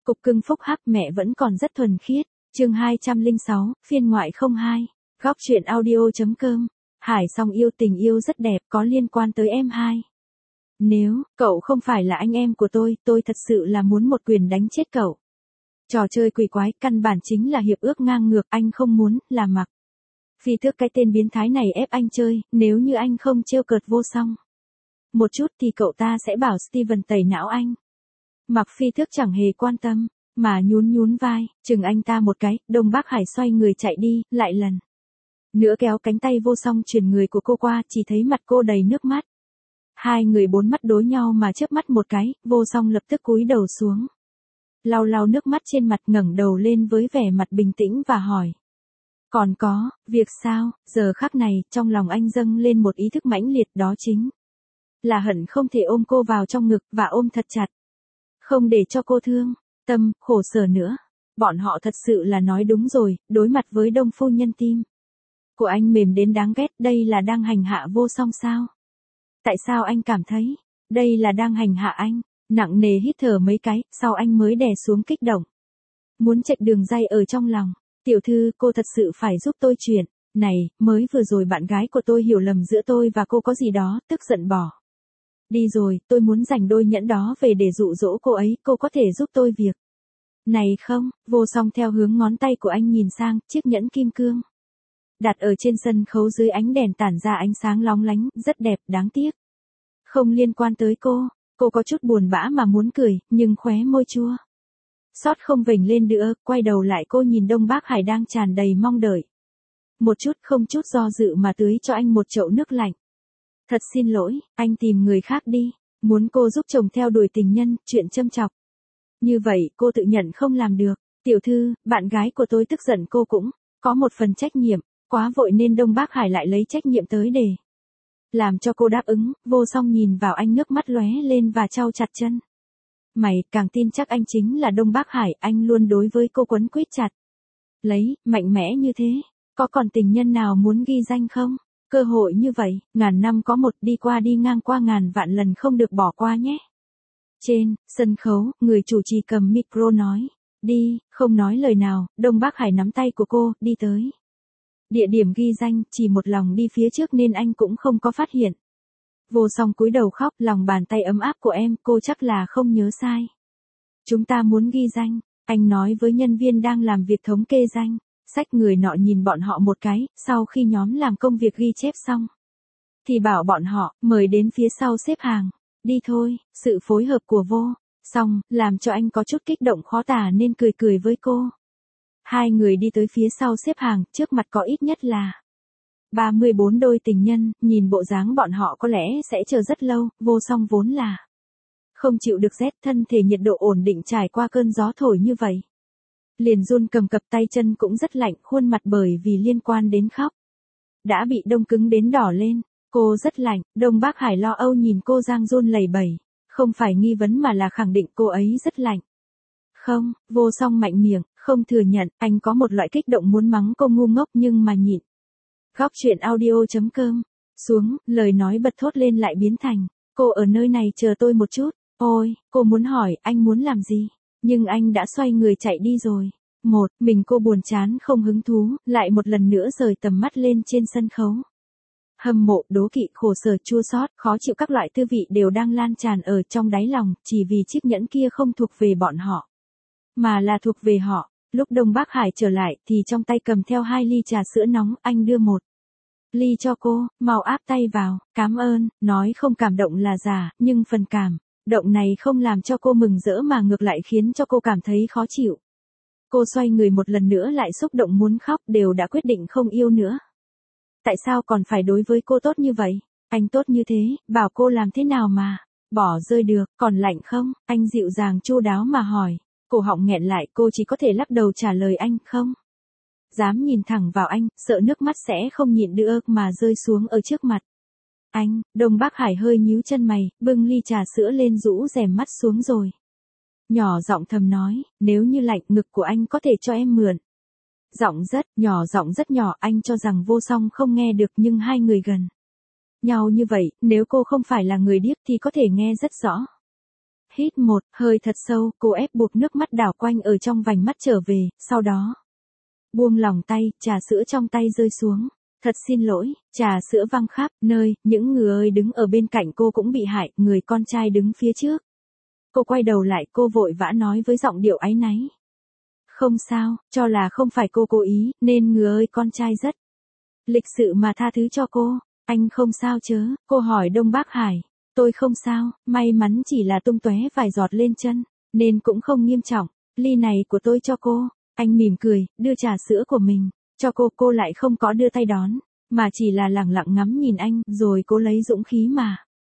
Cục cưng phúc hắc mẹ vẫn còn rất thuần khiết. Chương 206, phiên ngoại 02. Góc truyện audio.com. Hải Song yêu tình yêu rất đẹp có liên quan tới em hai. Nếu cậu không phải là anh em của tôi thật sự là muốn một quyền đánh chết cậu. Trò chơi quỷ quái căn bản chính là hiệp ước ngang ngược, anh không muốn là Mặc Phi Thước cái tên biến thái này ép anh chơi, nếu như anh không trêu cợt Vô Song một chút thì cậu ta sẽ bảo Steven tẩy não anh. Mặc Phi Thước chẳng hề quan tâm, mà nhún vai, chừng anh ta một cái, Đông Bắc Hải xoay người chạy đi, lại lần nữa kéo cánh tay Vô Song chuyển người của cô qua, chỉ thấy mặt cô đầy nước mắt. Hai người bốn mắt đối nhau mà chớp mắt một cái, Vô Song lập tức cúi đầu xuống. Lau lau nước mắt trên mặt, ngẩng đầu lên với vẻ mặt bình tĩnh và hỏi. Còn có, việc sao? Giờ khắc này, trong lòng anh dâng lên một ý thức mãnh liệt, đó chính là hận không thể ôm cô vào trong ngực và ôm thật chặt. Không để cho cô thương tâm, khổ sở nữa. Bọn họ thật sự là nói đúng rồi, đối mặt với Đông phu nhân tim của anh mềm đến đáng ghét, đây là đang hành hạ Vô Song sao? Tại sao anh cảm thấy đây là đang hành hạ anh? Nặng nề hít thở mấy cái, sau anh mới đè xuống kích động. Muốn chạy đường dây ở trong lòng. Tiểu thư, cô thật sự phải giúp tôi chuyện này, mới vừa rồi bạn gái của tôi hiểu lầm giữa tôi và cô có gì đó, tức giận bỏ đi rồi, tôi muốn dành đôi nhẫn đó về để dụ dỗ cô ấy, cô có thể giúp tôi việc này không? Vô Song theo hướng ngón tay của anh nhìn sang, chiếc nhẫn kim cương đặt ở trên sân khấu dưới ánh đèn tản ra ánh sáng lóng lánh, rất đẹp, đáng tiếc không liên quan tới cô. Cô có chút buồn bã mà muốn cười, nhưng khóe môi chua xót không vểnh lên nữa, quay đầu lại cô nhìn Đông Bắc Hải đang tràn đầy mong đợi. Một chút không chút do dự mà tưới cho anh một chậu nước lạnh. Thật xin lỗi, anh tìm người khác đi. Muốn cô giúp chồng theo đuổi tình nhân, chuyện châm chọc như vậy cô tự nhận không làm được. Tiểu thư, bạn gái của tôi tức giận, cô cũng có một phần trách nhiệm. Quá vội nên Đông Bắc Hải lại lấy trách nhiệm tới để làm cho cô đáp ứng. Vô Song nhìn vào anh, nước mắt lóe lên và trao chặt chân mày, càng tin chắc anh chính là Đông Bắc Hải, anh luôn đối với cô quấn quýt chặt lấy, mạnh mẽ như thế. Có còn tình nhân nào muốn ghi danh không? Cơ hội như vậy, ngàn năm có một, đi qua đi ngang qua ngàn vạn lần không được bỏ qua nhé. Trên sân khấu, người chủ trì cầm micro nói. Đi, không nói lời nào, Đông Bắc Hải nắm tay của cô, đi tới địa điểm ghi danh, chỉ một lòng đi phía trước nên anh cũng không có phát hiện. Vô Song cúi đầu khóc, lòng bàn tay ấm áp của em, cô chắc là không nhớ sai. Chúng ta muốn ghi danh, anh nói với nhân viên đang làm việc thống kê danh sách. Người nọ nhìn bọn họ một cái, sau khi nhóm làm công việc ghi chép xong thì bảo bọn họ, mời đến phía sau xếp hàng. Đi thôi, sự phối hợp của Vô Song làm cho anh có chút kích động khó tả nên cười với cô. Hai người đi tới phía sau xếp hàng, trước mặt có ít nhất là 34 đôi tình nhân, nhìn bộ dáng bọn họ có lẽ sẽ chờ rất lâu. Vô Song vốn là không chịu được rét, thân thể nhiệt độ ổn định trải qua cơn gió thổi như vậy liền run cầm cập, tay chân cũng rất lạnh, khuôn mặt bởi vì liên quan đến khóc đã bị đông cứng đến đỏ lên. Cô rất lạnh. Đông Bắc Hải lo âu nhìn cô giang run lẩy bẩy, không phải nghi vấn mà là khẳng định cô ấy rất lạnh. Không, Vô Song mạnh miệng, không thừa nhận. Anh có một loại kích động muốn mắng cô ngu ngốc nhưng mà nhịn. Góc truyện audio.com. Xuống, lời nói bật thốt lên lại biến thành. Cô ở nơi này chờ tôi một chút. Ôi, cô muốn hỏi anh muốn làm gì? Nhưng anh đã xoay người chạy đi rồi. Mình cô buồn chán không hứng thú, lại một lần nữa rời tầm mắt lên trên sân khấu. Hâm mộ, đố kỵ, khổ sở, chua xót, khó chịu các loại tư vị đều đang lan tràn ở trong đáy lòng, chỉ vì chiếc nhẫn kia không thuộc về bọn họ, mà là thuộc về họ. Lúc Đông Bắc Hải trở lại thì trong tay cầm theo 2 ly trà sữa nóng, anh đưa một ly cho cô, mau áp tay vào, cảm ơn. Nói không cảm động là giả, nhưng phần cảm động này không làm cho cô mừng rỡ mà ngược lại khiến cho cô cảm thấy khó chịu. Cô xoay người một lần nữa lại xúc động muốn khóc, đều đã quyết định không yêu nữa. Tại sao còn phải đối với cô tốt như vậy? Anh tốt như thế, bảo cô làm thế nào mà bỏ rơi được? Còn lạnh không? Anh dịu dàng chu đáo mà hỏi. Cổ họng nghẹn lại, cô chỉ có thể lắc đầu trả lời anh không dám nhìn thẳng vào anh, sợ nước mắt sẽ không nhịn được mà rơi xuống ở trước mặt anh. Đông Bắc Hải hơi nhíu chân mày, bưng ly trà sữa lên, rũ rèm mắt xuống rồi nhỏ giọng thầm nói, nếu như lạnh, ngực của anh có thể cho em mượn. Giọng rất nhỏ, anh cho rằng Vô Song không nghe được nhưng hai người gần nhau như vậy, nếu cô không phải là người điếc thì có thể nghe rất rõ. Hít một hơi thật sâu, cô ép buộc nước mắt đảo quanh ở trong vành mắt trở về, sau đó buông lỏng tay, trà sữa trong tay rơi xuống. Thật xin lỗi, trà sữa văng khắp nơi, những người đứng ở bên cạnh cô cũng bị hại, người con trai đứng phía trước. Cô quay đầu lại, cô vội vã nói với giọng điệu áy náy. Không sao, cho là không phải cô cố ý, nên người con trai rất lịch sự mà tha thứ cho cô. Anh không sao chớ, cô hỏi Đông Bác Hải. Tôi không sao, may mắn chỉ là tung tóe vài giọt lên chân, nên cũng không nghiêm trọng. Ly này của tôi cho cô. Anh mỉm cười, đưa trà sữa của mình cho cô lại không có đưa tay đón, mà chỉ là lẳng lặng ngắm nhìn anh, rồi cô lấy dũng khí mà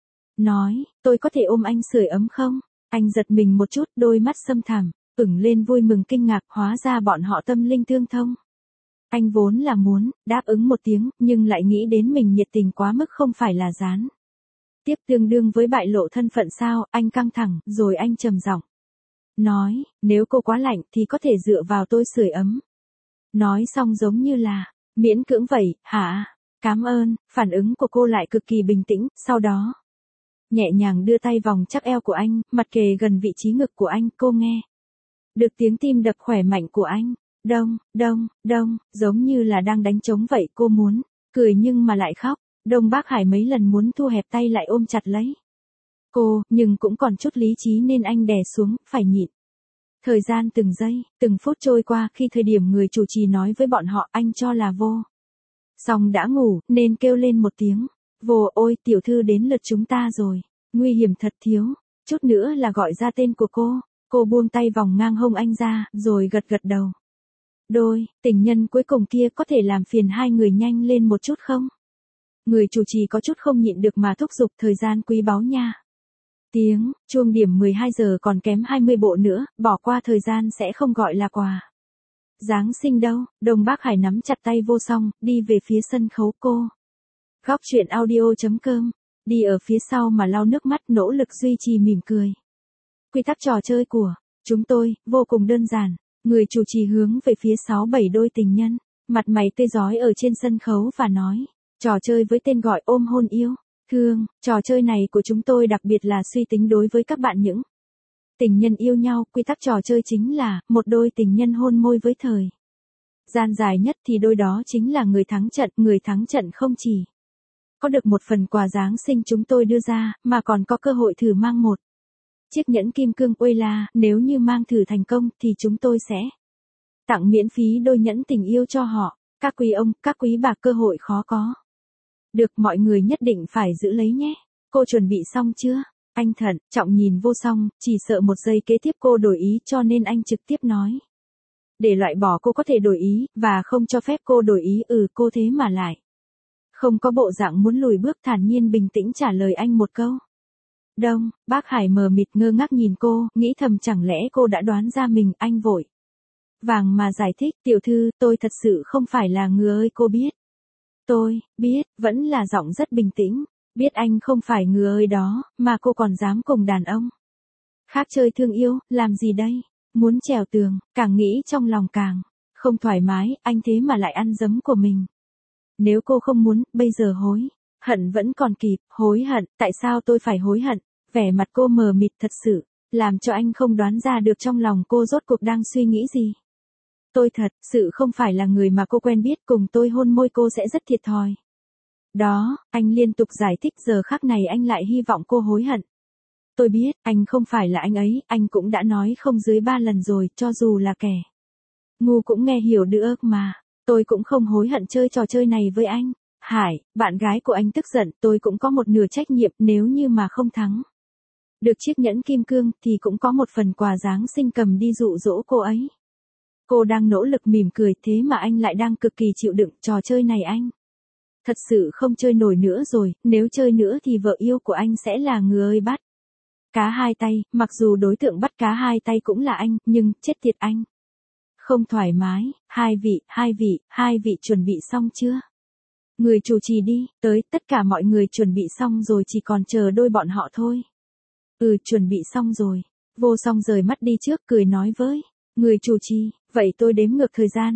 nói, tôi có thể ôm anh sưởi ấm không? Anh giật mình một chút, đôi mắt sâm thẳm, ửng lên vui mừng kinh ngạc, hóa ra bọn họ tâm linh tương thông. Anh vốn là muốn đáp ứng một tiếng, nhưng lại nghĩ đến mình nhiệt tình quá mức không phải là gián tiếp tương đương với bại lộ thân phận sao. Anh căng thẳng, rồi anh trầm giọng nói, nếu cô quá lạnh thì có thể dựa vào tôi sưởi ấm. Nói xong giống như là miễn cưỡng vậy. Hả? Cảm ơn. Phản ứng của cô lại cực kỳ bình tĩnh, sau đó nhẹ nhàng đưa tay vòng chắc eo của anh, mặt kề gần vị trí ngực của anh. Cô nghe được tiếng tim đập khỏe mạnh của anh. Đông, đông, đông, giống như là đang đánh trống vậy. Cô muốn cười nhưng mà lại khóc. Đông Bác Hải mấy lần muốn thu hẹp tay lại ôm chặt lấy cô, nhưng cũng còn chút lý trí nên anh đè xuống, phải nhịn. Thời gian từng giây, từng phút trôi qua, khi thời điểm người chủ trì nói với bọn họ anh cho là vô song đã ngủ, nên kêu lên một tiếng. Vô, ôi, tiểu thư đến lượt chúng ta rồi. Nguy hiểm thật, thiếu chút nữa là gọi ra tên của cô. Cô buông tay vòng ngang hông anh ra, rồi gật gật đầu. Đôi tình nhân cuối cùng kia có thể làm phiền hai người nhanh lên một chút không? Người chủ trì có chút không nhịn được mà thúc giục, thời gian quý báu nha. Tiếng chuông điểm 12 giờ còn kém 20 bộ nữa, bỏ qua thời gian sẽ không gọi là quà Giáng sinh đâu. Đông Bác Hải nắm chặt tay Vô Song, đi về phía sân khấu. Cô Góc truyện audio.com đi ở phía sau mà lau nước mắt, nỗ lực duy trì mỉm cười. Quy tắc trò chơi của chúng tôi vô cùng đơn giản. Người chủ trì hướng về phía 6-7 đôi tình nhân, mặt mày tươi rói ở trên sân khấu và nói, trò chơi với tên gọi ôm hôn yêu thương. Trò chơi này của chúng tôi đặc biệt là suy tính đối với các bạn những tình nhân yêu nhau. Quy tắc trò chơi chính là một đôi tình nhân hôn môi với thời gian dài nhất thì đôi đó chính là người thắng trận. Người thắng trận không chỉ có được một phần quà Giáng sinh chúng tôi đưa ra, mà còn có cơ hội thử mang một chiếc nhẫn kim cương uây la. Nếu như mang thử thành công thì chúng tôi sẽ tặng miễn phí đôi nhẫn tình yêu cho họ. Các quý ông, các quý bà, cơ hội khó có được, mọi người nhất định phải giữ lấy nhé. Cô chuẩn bị xong chưa? Anh thận trọng nhìn Vô Song, chỉ sợ một giây kế tiếp cô đổi ý, cho nên anh trực tiếp nói. Để loại bỏ cô có thể đổi ý, và không cho phép cô đổi ý. Cô thế mà lại không có bộ dạng muốn lùi bước, thản nhiên bình tĩnh trả lời anh một câu. Đông Bác Hải mờ mịt ngơ ngác nhìn cô, nghĩ thầm chẳng lẽ cô đã đoán ra mình. Anh vội vàng mà giải thích, tiểu thư, tôi thật sự không phải là người. Cô biết. Tôi biết, vẫn là giọng rất bình tĩnh. Biết anh không phải người đó, mà cô còn dám cùng đàn ông khác chơi thương yêu, làm gì đây? Muốn trèo tường, càng nghĩ trong lòng càng không thoải mái. Anh thế mà lại ăn dấm của mình. Nếu cô không muốn, bây giờ hối hận vẫn còn kịp. Hối hận? Tại sao tôi phải hối hận? Vẻ mặt cô mờ mịt thật sự làm cho anh không đoán ra được trong lòng cô rốt cuộc đang suy nghĩ gì. Tôi thật sự không phải là người mà cô quen biết, cùng tôi hôn môi cô sẽ rất thiệt thòi. Đó, anh liên tục giải thích, giờ khắc này anh lại hy vọng cô hối hận. Tôi biết, anh không phải là anh ấy, anh cũng đã nói không dưới 3 lần rồi, cho dù là kẻ ngu cũng nghe hiểu được mà. Tôi cũng không hối hận chơi trò chơi này với anh. Hải, bạn gái của anh tức giận, tôi cũng có một nửa trách nhiệm, nếu như mà không thắng được chiếc nhẫn kim cương, thì cũng có một phần quà Giáng sinh cầm đi dụ dỗ cô ấy. Cô đang nỗ lực mỉm cười, thế mà anh lại đang cực kỳ chịu đựng. Trò chơi này anh thật sự không chơi nổi nữa rồi, nếu chơi nữa thì vợ yêu của anh sẽ là người bắt cá hai tay. Mặc dù đối tượng bắt cá hai tay cũng là anh, nhưng chết tiệt anh không thoải mái. Hai vị chuẩn bị xong chưa? Người chủ trì đi tới, tất cả mọi người chuẩn bị xong rồi, chỉ còn chờ đôi bọn họ thôi. Chuẩn bị xong rồi. Vô Song rời mắt đi trước, cười nói với người chủ trì, vậy tôi đếm ngược thời gian,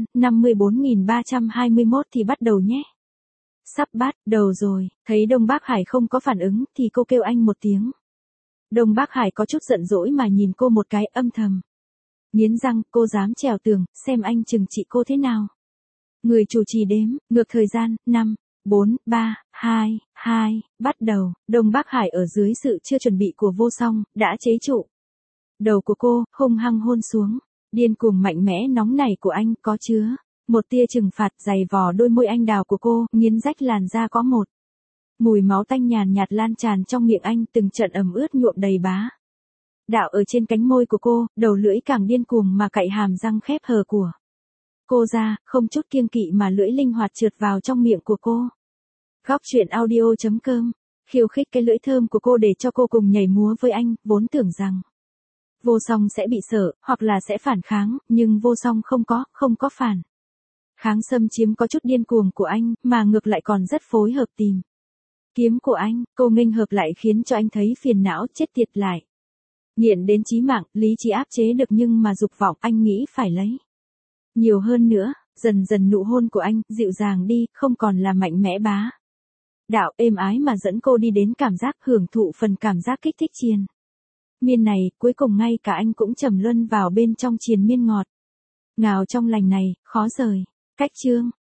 54.321 thì bắt đầu nhé. Sắp bắt đầu rồi. Thấy Đông Bác Hải không có phản ứng, thì cô kêu anh một tiếng. Đông Bắc Hải có chút giận dỗi mà nhìn cô một cái âm thầm. Nghiến răng, cô dám trèo tường, xem anh trừng trị cô thế nào. Người chủ trì đếm, ngược thời gian, 5, 4, 3, 2, 2, bắt đầu. Đông Bắc Hải ở dưới sự chưa chuẩn bị của Vô Song, đã chế trụ. Đầu của cô, hung hăng hôn xuống. Điên cuồng mạnh mẽ nóng nảy của anh có chứa một tia trừng phạt, dày vò đôi môi anh đào của cô, nghiến rách làn da có một. Mùi máu tanh nhàn nhạt lan tràn trong miệng anh, từng trận ẩm ướt nhuộm đầy bá. Đạo ở trên cánh môi của cô, đầu lưỡi càng điên cuồng mà cạy hàm răng khép hờ của cô ra, không chút kiêng kỵ mà lưỡi linh hoạt trượt vào trong miệng của cô. Góc truyện audio.com, khiêu khích cái lưỡi thơm của cô để cho cô cùng nhảy múa với anh, vốn tưởng rằng Vô Song sẽ bị sợ, hoặc là sẽ phản kháng, nhưng Vô Song không có phản kháng xâm chiếm có chút điên cuồng của anh, mà ngược lại còn rất phối hợp tìm kiếm của anh. Cô nghênh hợp lại khiến cho anh thấy phiền não chết tiệt lại. Nghiện đến chí mạng, lý trí áp chế được nhưng mà dục vọng anh nghĩ phải lấy nhiều hơn nữa. Dần dần nụ hôn của anh dịu dàng đi, không còn là mạnh mẽ bá đạo êm ái mà dẫn cô đi đến cảm giác hưởng thụ phần cảm giác kích thích triền miên này. Cuối cùng ngay cả anh cũng trầm luân vào bên trong triền miên ngọt ngào trong lành này, khó rời. Cách chương